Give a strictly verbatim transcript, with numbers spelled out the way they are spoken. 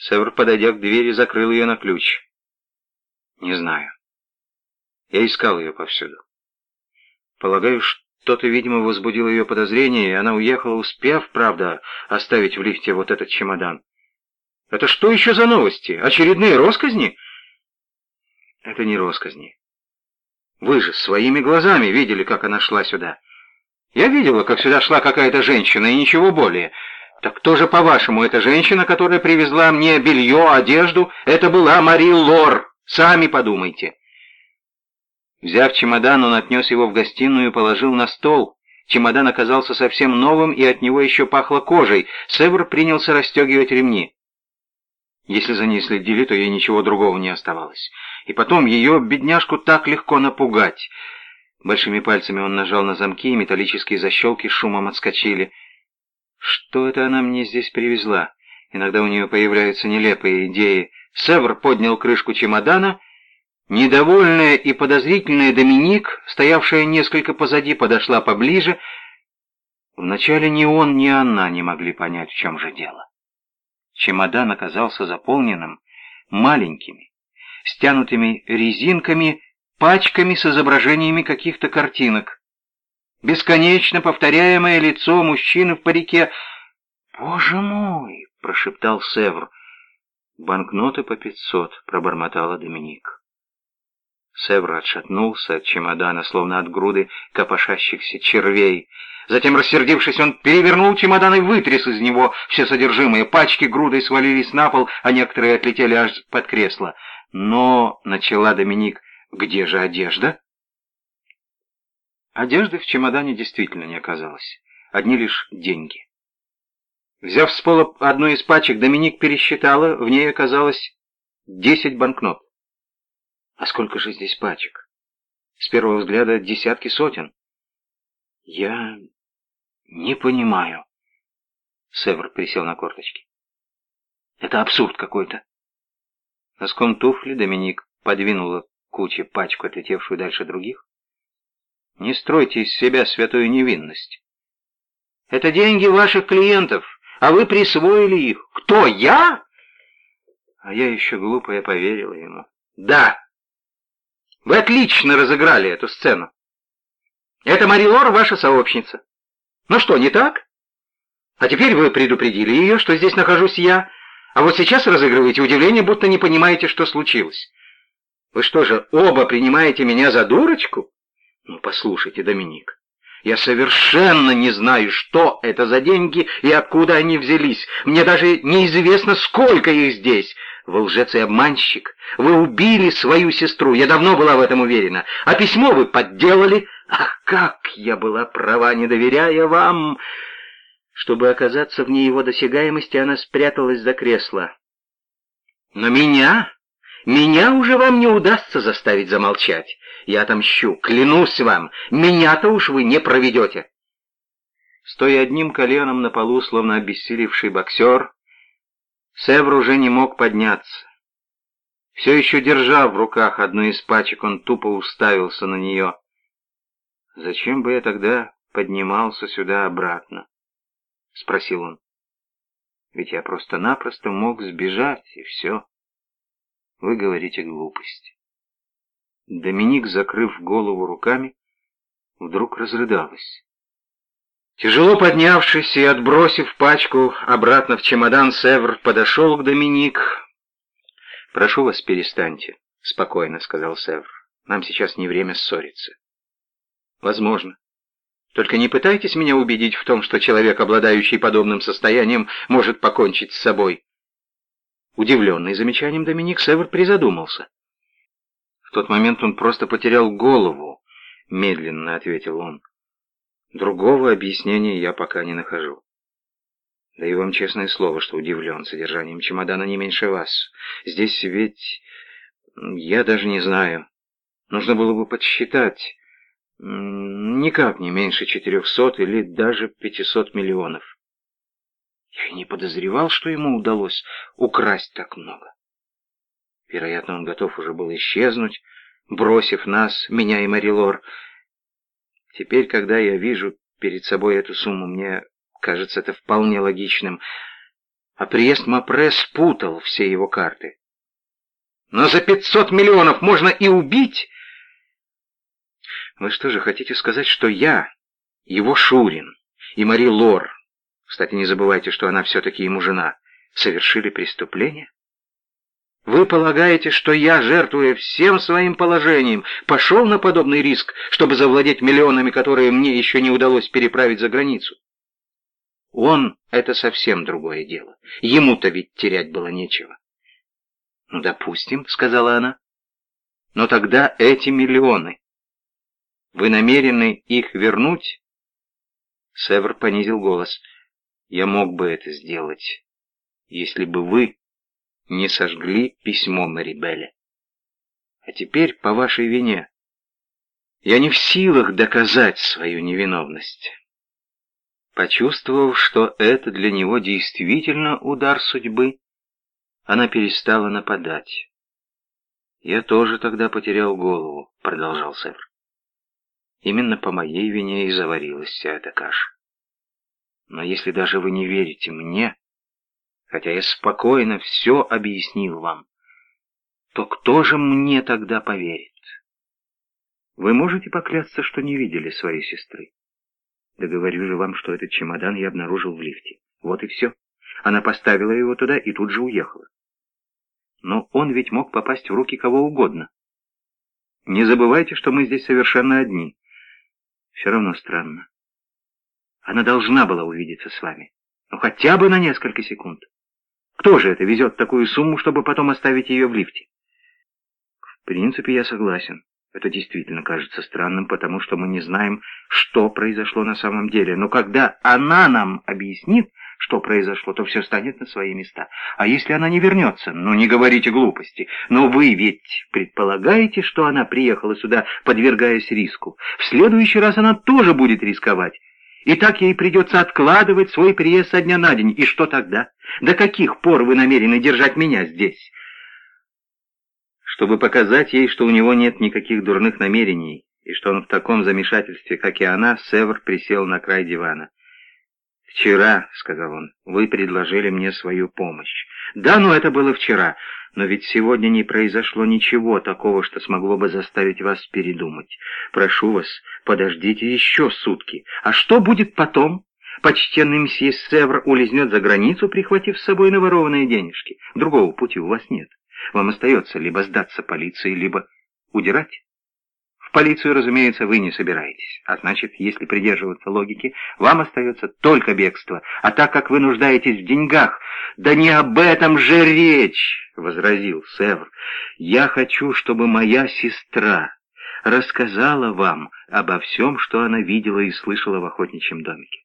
Север, подойдя к двери, закрыл ее на ключ. Не знаю. Я искал ее повсюду. Полагаю, что-то, видимо, возбудило ее подозрение, и она уехала, успев, правда, оставить в лифте вот этот чемодан. Это что еще за новости? Очередные росказни? Это не росказни. Вы же своими глазами видели, как она шла сюда. Я видела, как сюда шла какая-то женщина, и ничего более. Так кто же, по-вашему, эта женщина, которая привезла мне белье, одежду? Это была Мари Лор. Сами подумайте. Взяв чемодан, он отнес его в гостиную и положил на стол. Чемодан оказался совсем новым, и от него еще пахло кожей. Север принялся расстегивать ремни. Если за ней следили, то ей ничего другого не оставалось. И потом, ее, бедняжку, так легко напугать. Большими пальцами он нажал на замки, и металлические защелки шумом отскочили. Что это она мне здесь привезла? Иногда у нее появляются нелепые идеи. Север поднял крышку чемодана. Недовольная и подозрительная Доминик, стоявшая несколько позади, подошла поближе. Вначале ни он, ни она не могли понять, в чем же дело. Чемодан оказался заполненным маленькими, стянутыми резинками, пачками с изображениями каких-то картинок. Бесконечно повторяемое лицо мужчины в парике. «Боже мой!» — прошептал Севр. «Банкноты по пятьсот», — пробормотала Доминик. Севр отшатнулся от чемодана, словно от груды копошащихся червей. Затем, рассердившись, он перевернул чемодан и вытряс из него все содержимое. Пачки грудой свалились на пол, а некоторые отлетели аж под кресло. «Но», — начала Доминик, — «где же одежда?» Одежды в чемодане действительно не оказалось. Одни лишь деньги. Взяв с пола одну из пачек, Доминик пересчитала, в ней оказалось десять банкнот. А сколько же здесь пачек? С первого взгляда десятки сотен. Я не понимаю. Север присел на корточки. Это абсурд какой-то. Носком туфли Доминик подвинула к куче пачку, отлетевшую дальше других. Не стройте из себя святую невинность. Это деньги ваших клиентов, а вы присвоили их. Кто, я? А я еще глупая поверила ему. Да. Вы отлично разыграли эту сцену. Это Мари Лор, ваша сообщница. Ну что, не так? А теперь вы предупредили ее, что здесь нахожусь я, а вот сейчас разыгрываете удивление, будто не понимаете, что случилось. Вы что же, оба принимаете меня за дурочку? Ну, послушайте, Доминик, я совершенно не знаю, что это за деньги и откуда они взялись. Мне даже неизвестно, сколько их здесь. Вы лжец и обманщик. Вы убили свою сестру. Я давно была в этом уверена. А письмо вы подделали. Ах, как я была права, не доверяя вам. Чтобы оказаться вне его досягаемости, она спряталась за кресло. Но меня... Меня уже вам не удастся заставить замолчать. Я отомщу, клянусь вам. Меня-то уж вы не проведете. Стоя одним коленом на полу, словно обессилевший боксер, Севр уже не мог подняться. Все еще держа в руках одну из пачек, он тупо уставился на нее. «Зачем бы я тогда поднимался сюда обратно?» — спросил он. «Ведь я просто-напросто мог сбежать, и все. Вы говорите глупости». Доминик, закрыв голову руками, вдруг разрыдалась. Тяжело поднявшись и отбросив пачку обратно в чемодан, Севр подошел к Доминик. «Прошу вас, перестаньте», — спокойно сказал Севр. «Нам сейчас не время ссориться». «Возможно. Только не пытайтесь меня убедить в том, что человек, обладающий подобным состоянием, может покончить с собой». Удивленный замечанием Доминик, Севр призадумался. «В тот момент он просто потерял голову», — медленно ответил он. «Другого объяснения я пока не нахожу. Даю вам честное слово, что удивлен содержанием чемодана не меньше вас. Здесь ведь... я даже не знаю. Нужно было бы подсчитать. Никак не меньше четырехсот или даже пятисот миллионов. Я и не подозревал, что ему удалось украсть так много. Вероятно, он готов уже был исчезнуть, бросив нас, меня и Мари Лор. Теперь, когда я вижу перед собой эту сумму, мне кажется это вполне логичным. А приезд Мопре спутал все его карты. Но за пятьсот миллионов можно и убить? Вы что же хотите сказать, что я, его Шурин и Мари Лор, кстати, не забывайте, что она все-таки ему жена, совершили преступление? Вы полагаете, что я, жертвуя всем своим положением, пошел на подобный риск, чтобы завладеть миллионами, которые мне еще не удалось переправить за границу? Он — это совсем другое дело. Ему-то ведь терять было нечего. «Ну, допустим», — сказала она. «Но тогда эти миллионы. Вы намерены их вернуть?» Севр понизил голос. «Я мог бы это сделать, если бы вы не сожгли письмо Марибелле. А теперь по вашей вине я не в силах доказать свою невиновность». Почувствовав, что это для него действительно удар судьбы, она перестала нападать. «Я тоже тогда потерял голову», — продолжал Севр. «Именно по моей вине и заварилась вся эта каша. Но если даже вы не верите мне, хотя я спокойно все объяснил вам, то кто же мне тогда поверит? Вы можете поклясться, что не видели своей сестры? Да говорю же вам, что этот чемодан я обнаружил в лифте. Вот и все. Она поставила его туда и тут же уехала. Но он ведь мог попасть в руки кого угодно. Не забывайте, что мы здесь совершенно одни. Все равно странно. Она должна была увидеться с вами. Ну, хотя бы на несколько секунд. Кто же это везет такую сумму, чтобы потом оставить ее в лифте? В принципе, я согласен. Это действительно кажется странным, потому что мы не знаем, что произошло на самом деле. Но когда она нам объяснит, что произошло, то все станет на свои места. А если она не вернется? Ну, не говорите глупости. Но вы ведь предполагаете, что она приехала сюда, подвергаясь риску. В следующий раз она тоже будет рисковать. И так ей придется откладывать свой приезд со дня на день. И что тогда? До каких пор вы намерены держать меня здесь? Чтобы показать ей, что у него нет никаких дурных намерений, и что он в таком замешательстве, как и она, Севр присел на край дивана. «Вчера, — сказал он, — вы предложили мне свою помощь. Да, но это было вчера, но ведь сегодня не произошло ничего такого, что смогло бы заставить вас передумать. Прошу вас, подождите еще сутки. А что будет потом? Почтенный мсье Севр улизнет за границу, прихватив с собой наворованные денежки. Другого пути у вас нет. Вам остается либо сдаться полиции, либо удирать. В полицию, разумеется, вы не собираетесь. А значит, если придерживаться логики, вам остается только бегство. А так как вы нуждаетесь в деньгах... Да не об этом же речь, — возразил Севр. Я хочу, чтобы моя сестра рассказала вам обо всем, что она видела и слышала в охотничьем домике.